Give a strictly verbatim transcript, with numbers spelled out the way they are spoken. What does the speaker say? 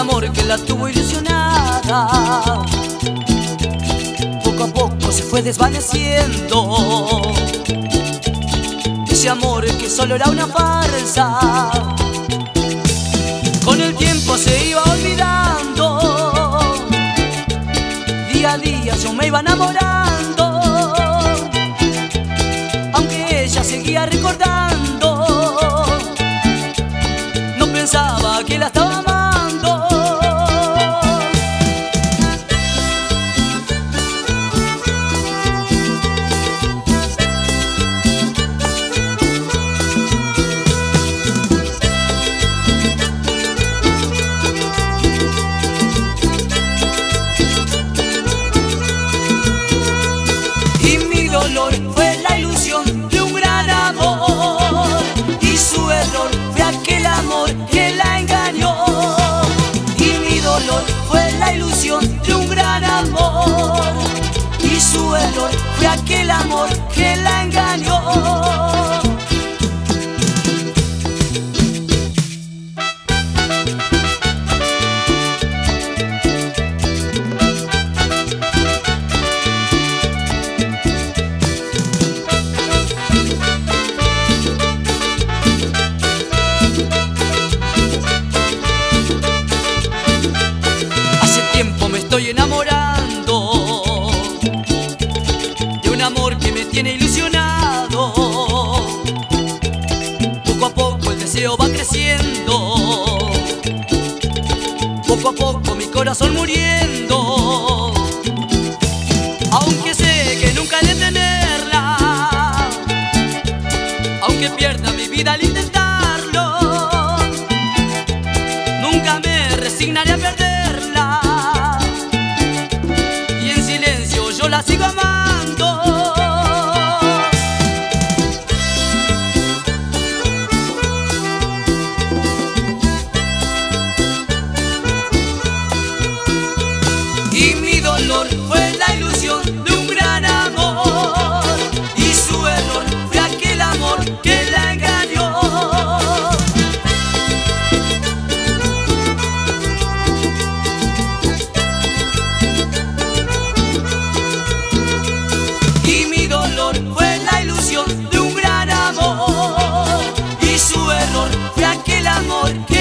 amor que la tuvo ilusionada poco a poco se fue desvaneciendo. Ese amor que solo era una farsa, con el tiempo se iba olvidando. Día a día yo me iba enamorando, aunque ella seguía recordando. No pensaba que la estaba amando. Fue la ilusión de un gran amor, y su error fue aquel amor que la engañó. Y mi dolor fue la ilusión de un gran amor, y su error fue aquel amor que la engañó. Estoy enamorando de un amor que me tiene ilusionado. Poco a poco el deseo va creciendo, poco a poco mi corazón muriendo. Aunque sé que nunca he de tenerla, aunque pierda mi vida al intentarlo, nunca me resignaré a perderla. Yo la sigo amando. Y mi dolor fue la ilusión de un gran amor, y su error fue aquel amor que la engañó. Fue la ilusión de un gran amor, y su error fue aquel amor que